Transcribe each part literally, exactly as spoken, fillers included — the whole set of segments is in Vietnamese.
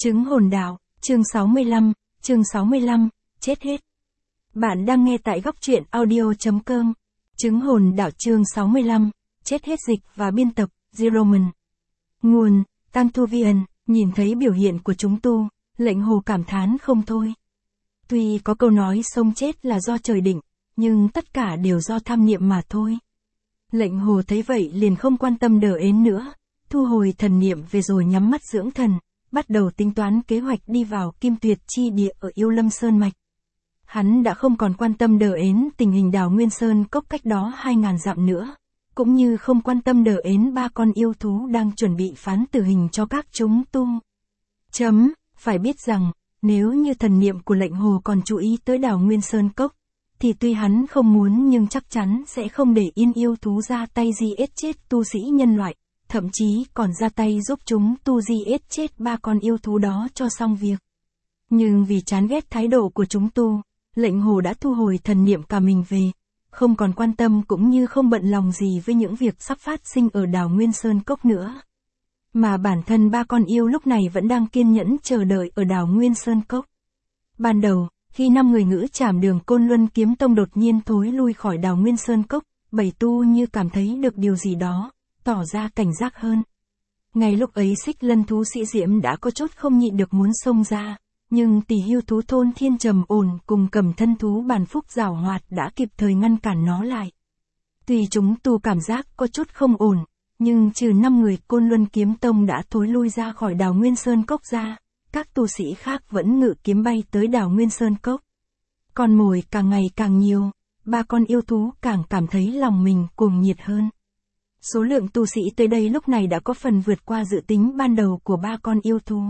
Chứng hồn đạo, chương sáu mươi lăm, chương sáu mươi lăm, chết hết. Bạn đang nghe tại góc truyện audio chấm com. Chứng hồn đạo chương sáu mươi lăm, chết hết dịch và biên tập, Zeroman. Nguồn, Tăng Thu Vian, nhìn thấy biểu hiện của chúng tu, lệnh hồ cảm thán không thôi. Tuy có câu nói sống chết là do trời định, nhưng tất cả đều do tham niệm mà thôi. Lệnh hồ thấy vậy liền không quan tâm đờ ến nữa, thu hồi thần niệm về rồi nhắm mắt dưỡng thần, bắt đầu tính toán kế hoạch đi vào Kim Tuyệt chi địa ở Yêu Lâm Sơn Mạch. Hắn đã không còn quan tâm đờ ến tình hình đào Nguyên Sơn Cốc cách đó hai ngàn dặm nữa, cũng như không quan tâm đờ ến ba con yêu thú đang chuẩn bị phán tử hình cho các chúng tu. Chấm, phải biết rằng, nếu như thần niệm của lệnh hồ còn chú ý tới đào Nguyên Sơn Cốc, thì tuy hắn không muốn nhưng chắc chắn sẽ không để yên yêu thú ra tay giết chết tu sĩ nhân loại, thậm chí còn ra tay giúp chúng tu giết chết ba con yêu thú đó cho xong việc. Nhưng vì chán ghét thái độ của chúng tu, lệnh hồ đã thu hồi thần niệm cả mình về, không còn quan tâm cũng như không bận lòng gì với những việc sắp phát sinh ở đào Nguyên Sơn Cốc nữa. Mà bản thân ba con yêu lúc này vẫn đang kiên nhẫn chờ đợi ở đào Nguyên Sơn Cốc. Ban đầu, khi năm người ngữ trảm đường Côn Luân Kiếm Tông đột nhiên thối lui khỏi đào Nguyên Sơn Cốc, bảy tu như cảm thấy được điều gì đó, tỏ ra cảnh giác hơn. Ngay lúc ấy Xích Lân thú sĩ Diễm đã có chút không nhịn được muốn xông ra, nhưng Tỳ Hưu thú thôn Thiên Trầm Ổn cùng Cầm Thân thú Bàn Phúc giảo hoạt đã kịp thời ngăn cản nó lại. Tuy chúng tu cảm giác có chút không ổn, nhưng trừ năm người Côn Luân Kiếm Tông đã thối lui ra khỏi đào Nguyên Sơn Cốc ra, các tu sĩ khác vẫn ngự kiếm bay tới đào Nguyên Sơn Cốc. Con mồi càng ngày càng nhiều, ba con yêu thú càng cảm thấy lòng mình cuồng nhiệt hơn. Số lượng tu sĩ tới đây lúc này đã có phần vượt qua dự tính ban đầu của ba con yêu thú.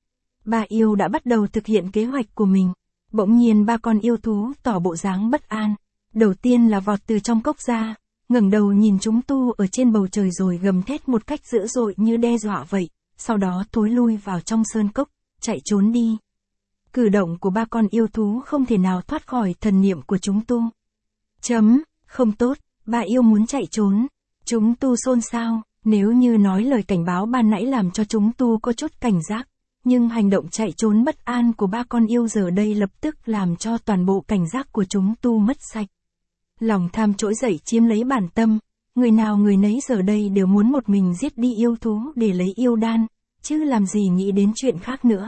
Ba yêu đã bắt đầu thực hiện kế hoạch của mình. Bỗng nhiên ba con yêu thú tỏ bộ dáng bất an. Đầu tiên là vọt từ trong cốc ra, ngẩng đầu nhìn chúng tu ở trên bầu trời rồi gầm thét một cách dữ dội như đe dọa vậy, sau đó thối lui vào trong sơn cốc, chạy trốn đi. Cử động của ba con yêu thú không thể nào thoát khỏi thần niệm của chúng tu. Chấm, không tốt, ba yêu muốn chạy trốn. Chúng tu xôn xao, nếu như nói lời cảnh báo ban nãy làm cho chúng tu có chút cảnh giác, nhưng hành động chạy trốn bất an của ba con yêu giờ đây lập tức làm cho toàn bộ cảnh giác của chúng tu mất sạch. Lòng tham trỗi dậy chiếm lấy bản tâm, người nào người nấy giờ đây đều muốn một mình giết đi yêu thú để lấy yêu đan, chứ làm gì nghĩ đến chuyện khác nữa.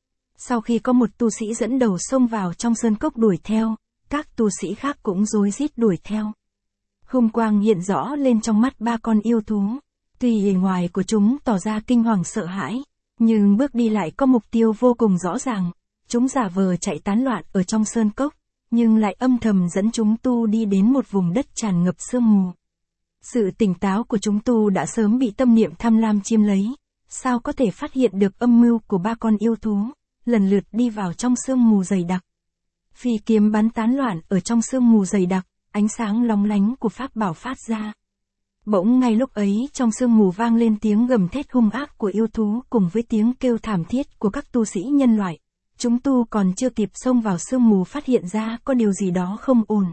Sau khi có một tu sĩ dẫn đầu xông vào trong sơn cốc đuổi theo, các tu sĩ khác cũng rối rít đuổi theo. Hung quang hiện rõ lên trong mắt ba con yêu thú, tuy bề ngoài của chúng tỏ ra kinh hoàng sợ hãi, nhưng bước đi lại có mục tiêu vô cùng rõ ràng. Chúng giả vờ chạy tán loạn ở trong sơn cốc, nhưng lại âm thầm dẫn chúng tu đi đến một vùng đất tràn ngập sương mù. Sự tỉnh táo của chúng tu đã sớm bị tâm niệm tham lam chiếm lấy, sao có thể phát hiện được âm mưu của ba con yêu thú, lần lượt đi vào trong sương mù dày đặc. Phi kiếm bắn tán loạn ở trong sương mù dày đặc, ánh sáng lóng lánh của pháp bảo phát ra. Bỗng ngay lúc ấy trong sương mù vang lên tiếng gầm thét hung ác của yêu thú cùng với tiếng kêu thảm thiết của các tu sĩ nhân loại. Chúng tu còn chưa kịp xông vào sương mù phát hiện ra có điều gì đó không ổn.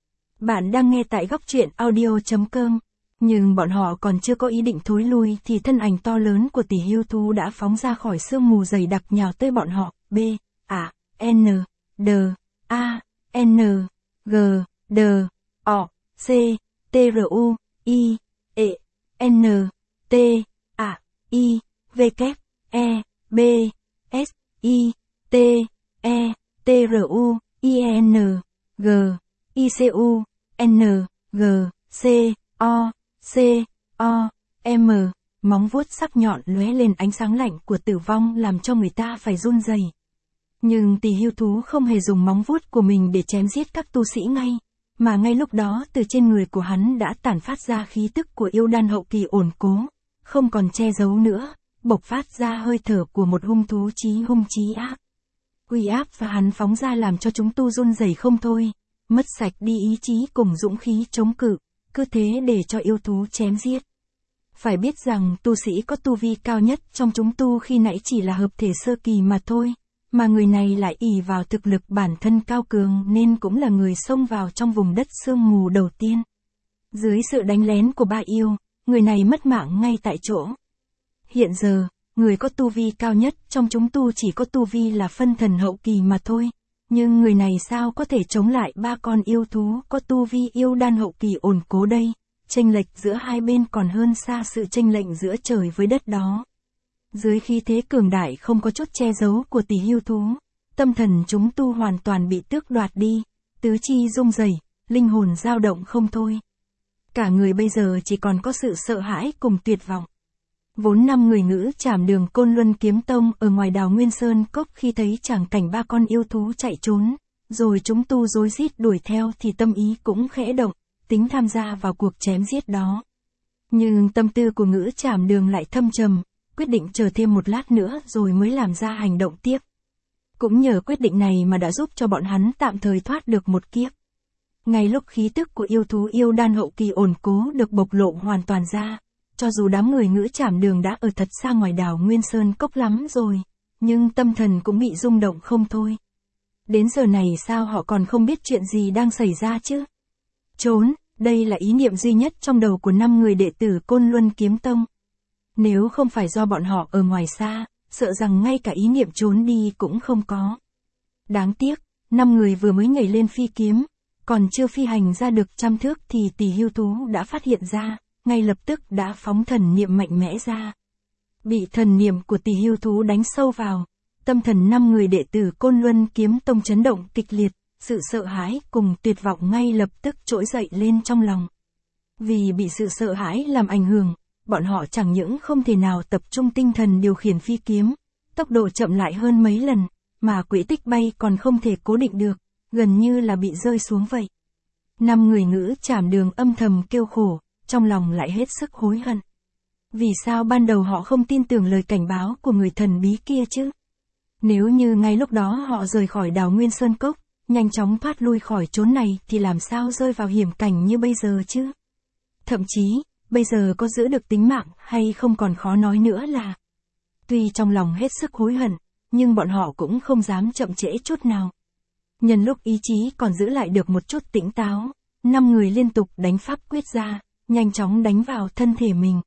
Bạn đang nghe tại góc truyện audio chấm com, nhưng bọn họ còn chưa có ý định thối lui thì thân ảnh to lớn của Tỳ Hưu thú đã phóng ra khỏi sương mù dày đặc nhào tới bọn họ. B, A, N, D, A, N, G, D, O, C, T R U, I, E, N, T, A, I, V, K, E, B, S, I, T, E, T R U, I N, G, I C U, N, G, C, O, C, O, M, móng vuốt sắc nhọn lóe lên ánh sáng lạnh của tử vong làm cho người ta phải run rẩy. Nhưng Tỳ Hưu thú không hề dùng móng vuốt của mình để chém giết các tu sĩ ngay, mà ngay lúc đó từ trên người của hắn đã tản phát ra khí tức của yêu đan hậu kỳ ổn cố, không còn che giấu nữa, bộc phát ra hơi thở của một hung thú chí hung chí ác. Uy áp và hắn phóng ra làm cho chúng tu run rẩy không thôi, mất sạch đi ý chí cùng dũng khí chống cự, cứ thế để cho yêu thú chém giết. Phải biết rằng tu sĩ có tu vi cao nhất trong chúng tu khi nãy chỉ là hợp thể sơ kỳ mà thôi, mà người này lại ỷ vào thực lực bản thân cao cường nên cũng là người xông vào trong vùng đất sương mù đầu tiên. Dưới sự đánh lén của ba yêu, người này mất mạng ngay tại chỗ. Hiện giờ, người có tu vi cao nhất trong chúng tu chỉ có tu vi là phân thần hậu kỳ mà thôi. Nhưng người này sao có thể chống lại ba con yêu thú có tu vi yêu đan hậu kỳ ổn cố đây, chênh lệch giữa hai bên còn hơn xa sự chênh lệch giữa trời với đất đó. Dưới khí thế cường đại không có chút che giấu của tỷ hưu thú, tâm thần chúng tu hoàn toàn bị tước đoạt đi, tứ chi rung rẩy, linh hồn dao động không thôi. Cả người bây giờ chỉ còn có sự sợ hãi cùng tuyệt vọng. Vốn năm người ngữ trảm đường Côn Luân Kiếm Tông ở ngoài đào Nguyên Sơn Cốc khi thấy chẳng cảnh ba con yêu thú chạy trốn, rồi chúng tu rối rít đuổi theo thì tâm ý cũng khẽ động, tính tham gia vào cuộc chém giết đó. Nhưng tâm tư của ngữ trảm đường lại thâm trầm, quyết định chờ thêm một lát nữa rồi mới làm ra hành động tiếp. Cũng nhờ quyết định này mà đã giúp cho bọn hắn tạm thời thoát được một kiếp. Ngay lúc khí tức của yêu thú yêu đan hậu kỳ ổn cố được bộc lộ hoàn toàn ra, cho dù đám người ngữ trảm đường đã ở thật xa ngoài đảo Nguyên Sơn Cốc lắm rồi, nhưng tâm thần cũng bị rung động không thôi. Đến giờ này sao họ còn không biết chuyện gì đang xảy ra chứ? Trốn, đây là ý niệm duy nhất trong đầu của năm người đệ tử Côn Luân Kiếm Tông. Nếu không phải do bọn họ ở ngoài xa, sợ rằng ngay cả ý niệm trốn đi cũng không có. Đáng tiếc, năm người vừa mới nhảy lên phi kiếm, còn chưa phi hành ra được trăm thước thì tỷ hưu thú đã phát hiện ra, ngay lập tức đã phóng thần niệm mạnh mẽ ra. Bị thần niệm của tỷ hưu thú đánh sâu vào, tâm thần năm người đệ tử Côn Luân Kiếm Tông chấn động kịch liệt, sự sợ hãi cùng tuyệt vọng ngay lập tức trỗi dậy lên trong lòng. Vì bị sự sợ hãi làm ảnh hưởng, bọn họ chẳng những không thể nào tập trung tinh thần điều khiển phi kiếm, tốc độ chậm lại hơn mấy lần, mà quỹ tích bay còn không thể cố định được, gần như là bị rơi xuống vậy. Năm người ngữ trảm đường âm thầm kêu khổ, trong lòng lại hết sức hối hận. Vì sao ban đầu họ không tin tưởng lời cảnh báo của người thần bí kia chứ? Nếu như ngay lúc đó họ rời khỏi đào Nguyên Sơn Cốc, nhanh chóng thoát lui khỏi chốn này thì làm sao rơi vào hiểm cảnh như bây giờ chứ? Thậm chí, bây giờ có giữ được tính mạng hay không còn khó nói nữa là. Tuy trong lòng hết sức hối hận, nhưng bọn họ cũng không dám chậm trễ chút nào. Nhân lúc ý chí còn giữ lại được một chút tỉnh táo, năm người liên tục đánh pháp quyết ra, nhanh chóng đánh vào thân thể mình.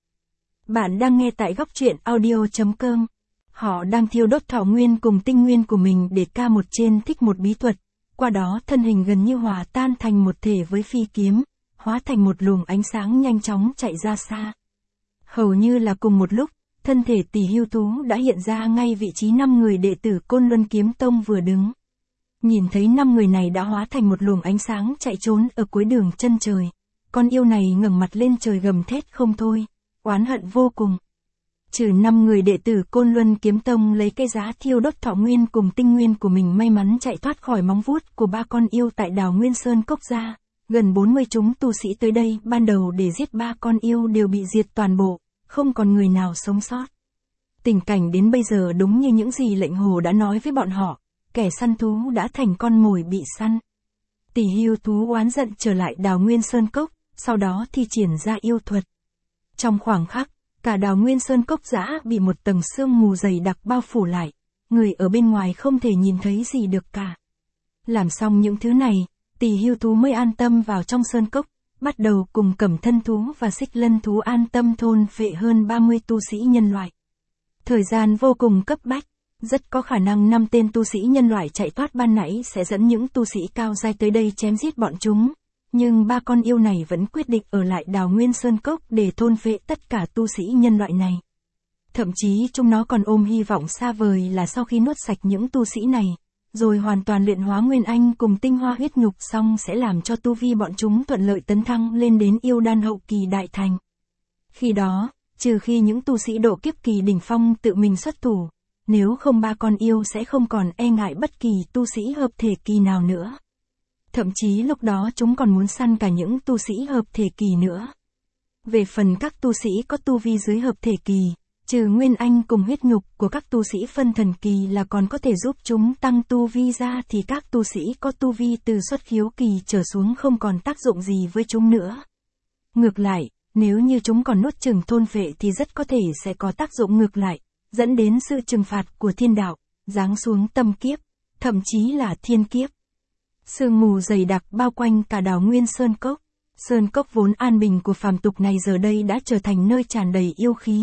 Bạn đang nghe tại góc truyện audio chấm com. Họ đang thiêu đốt thọ nguyên cùng tinh nguyên của mình để ca một trên thích một bí thuật, qua đó thân hình gần như hòa tan thành một thể với phi kiếm, hóa thành một luồng ánh sáng nhanh chóng chạy ra xa. Hầu như là cùng một lúc, thân thể tỷ hưu thú đã hiện ra ngay vị trí năm người đệ tử Côn Luân Kiếm Tông vừa đứng. Nhìn thấy năm người này đã hóa thành một luồng ánh sáng chạy trốn ở cuối đường chân trời. Con yêu này ngẩng mặt lên trời gầm thét không thôi, oán hận vô cùng. Trừ năm người đệ tử Côn Luân Kiếm Tông lấy cái giá thiêu đốt thọ nguyên cùng tinh nguyên của mình may mắn chạy thoát khỏi móng vuốt của ba con yêu tại đào Nguyên Sơn Cốc ra, gần bốn mươi chúng tu sĩ tới đây ban đầu để giết ba con yêu đều bị diệt toàn bộ, không còn người nào sống sót. Tình cảnh đến bây giờ đúng như những gì lệnh hồ đã nói với bọn họ, kẻ săn thú đã thành con mồi bị săn. Tỷ hưu thú oán giận trở lại đào Nguyên Sơn Cốc, sau đó thi triển ra yêu thuật. Trong khoảng khắc, cả đào Nguyên Sơn Cốc giã bị một tầng sương mù dày đặc bao phủ lại, người ở bên ngoài không thể nhìn thấy gì được cả. Làm xong những thứ này, tỷ hưu thú mới an tâm vào trong sơn cốc, bắt đầu cùng cẩm thân thú và xích lân thú an tâm thôn phệ hơn ba mươi tu sĩ nhân loại. Thời gian vô cùng cấp bách, rất có khả năng năm tên tu sĩ nhân loại chạy thoát ban nãy sẽ dẫn những tu sĩ cao giai tới đây chém giết bọn chúng. Nhưng ba con yêu này vẫn quyết định ở lại đào Nguyên Sơn Cốc để thôn phệ tất cả tu sĩ nhân loại này. Thậm chí chúng nó còn ôm hy vọng xa vời là sau khi nuốt sạch những tu sĩ này, rồi hoàn toàn luyện hóa nguyên anh cùng tinh hoa huyết nhục xong sẽ làm cho tu vi bọn chúng thuận lợi tấn thăng lên đến yêu đan hậu kỳ đại thành. Khi đó, trừ khi những tu sĩ độ kiếp kỳ đỉnh phong tự mình xuất thủ, nếu không ba con yêu sẽ không còn e ngại bất kỳ tu sĩ hợp thể kỳ nào nữa. Thậm chí lúc đó chúng còn muốn săn cả những tu sĩ hợp thể kỳ nữa. Về phần các tu sĩ có tu vi dưới hợp thể kỳ, trừ nguyên anh cùng huyết nhục của các tu sĩ phân thần kỳ là còn có thể giúp chúng tăng tu vi ra thì các tu sĩ có tu vi từ xuất khiếu kỳ trở xuống không còn tác dụng gì với chúng nữa. Ngược lại, nếu như chúng còn nuốt chửng thôn phệ thì rất có thể sẽ có tác dụng ngược lại, dẫn đến sự trừng phạt của thiên đạo, giáng xuống tâm kiếp, thậm chí là thiên kiếp. Sương mù dày đặc bao quanh cả đào Nguyên Sơn Cốc. Sơn Cốc vốn an bình của phàm tục này giờ đây đã trở thành nơi tràn đầy yêu khí.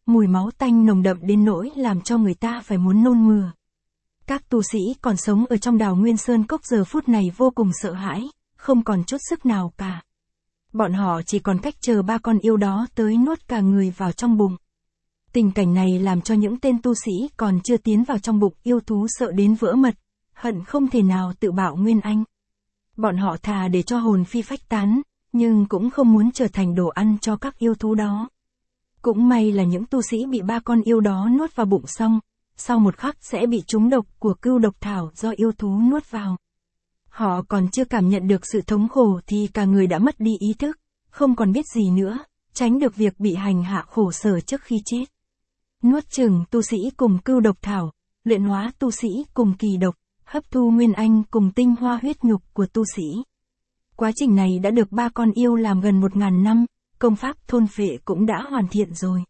mùi máu tanh nồng đậm đến nỗi làm cho người ta phải muốn nôn mửa. Các tu sĩ còn sống ở trong đào Nguyên Sơn Cốc giờ phút này vô cùng sợ hãi, không còn chút sức nào cả. Bọn họ chỉ còn cách chờ ba con yêu đó tới nuốt cả người vào trong bụng. Tình cảnh này làm cho những tên tu sĩ còn chưa tiến vào trong bụng yêu thú sợ đến vỡ mật, hận không thể nào tự bạo nguyên anh. Bọn họ thà để cho hồn phi phách tán, nhưng cũng không muốn trở thành đồ ăn cho các yêu thú đó. Cũng may là những tu sĩ bị ba con yêu đó nuốt vào bụng xong, sau một khắc sẽ bị trúng độc của cưu độc thảo do yêu thú nuốt vào. Họ còn chưa cảm nhận được sự thống khổ thì cả người đã mất đi ý thức, không còn biết gì nữa, tránh được việc bị hành hạ khổ sở trước khi chết. Nuốt chửng tu sĩ cùng cưu độc thảo, luyện hóa tu sĩ cùng kỳ độc, hấp thu nguyên anh cùng tinh hoa huyết nhục của tu sĩ. Quá trình này đã được ba con yêu làm gần một ngàn năm, công pháp thôn phệ cũng đã hoàn thiện rồi.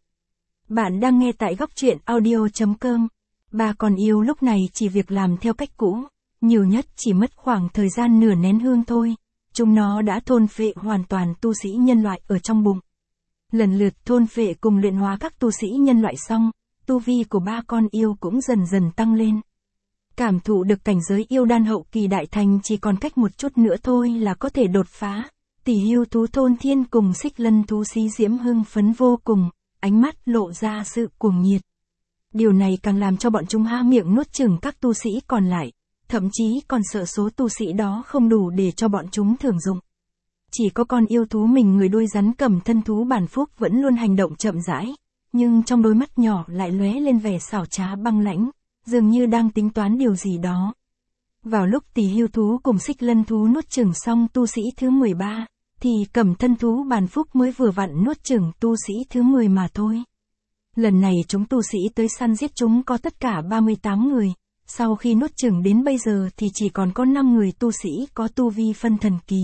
Bạn đang nghe tại góc truyện audio chấm com. Ba con yêu lúc này chỉ việc làm theo cách cũ, nhiều nhất chỉ mất khoảng thời gian nửa nén hương thôi. Chúng nó đã thôn phệ hoàn toàn tu sĩ nhân loại ở trong bụng. Lần lượt thôn phệ cùng luyện hóa các tu sĩ nhân loại xong, tu vi của ba con yêu cũng dần dần tăng lên. Cảm thụ được cảnh giới yêu đan hậu kỳ đại thành chỉ còn cách một chút nữa thôi là có thể đột phá. Tỷ Hưu thú Thôn Thiên cùng Xích Lân thú Xí Diễm hưng phấn vô cùng, ánh mắt lộ ra sự cuồng nhiệt. Điều này càng làm cho bọn chúng há miệng nuốt chửng các tu sĩ còn lại, thậm chí còn sợ số tu sĩ đó không đủ để cho bọn chúng thưởng dụng. Chỉ có con yêu thú mình người đuôi rắn cầm thân thú bản phúc vẫn luôn hành động chậm rãi, nhưng trong đôi mắt nhỏ lại lóe lên vẻ xảo trá băng lãnh, dường như đang tính toán điều gì đó. Vào lúc Tỷ Hưu thú cùng Xích Lân thú nuốt chửng xong tu sĩ thứ mười ba, thì cầm thân thú bản phúc mới vừa vặn nuốt chửng tu sĩ thứ mười mà thôi. Lần này chúng tu sĩ tới săn giết chúng có tất cả ba mươi tám người, sau khi nuốt chửng đến bây giờ thì chỉ còn có năm người tu sĩ có tu vi phân thần kỳ.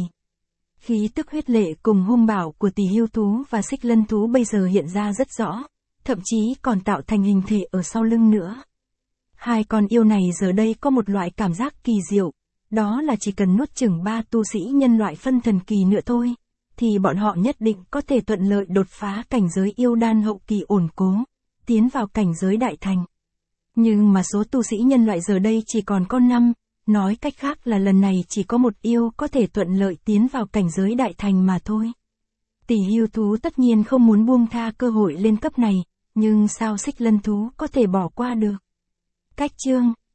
Khí tức huyết lệ cùng hung bạo của Tỷ Hưu thú và Xích Lân thú bây giờ hiện ra rất rõ, thậm chí còn tạo thành hình thể ở sau lưng nữa. Hai con yêu này giờ đây có một loại cảm giác kỳ diệu, đó là chỉ cần nuốt chửng ba tu sĩ nhân loại phân thần kỳ nữa thôi, thì bọn họ nhất định có thể thuận lợi đột phá cảnh giới yêu đan hậu kỳ ổn cố, tiến vào cảnh giới đại thành. Nhưng mà số tu sĩ nhân loại giờ đây chỉ còn có năm, nói cách khác là lần này chỉ có một yêu có thể thuận lợi tiến vào cảnh giới đại thành mà thôi. Tỷ Hưu thú tất nhiên không muốn buông tha cơ hội lên cấp này, nhưng sao Xích Lân thú có thể bỏ qua được? Cách chương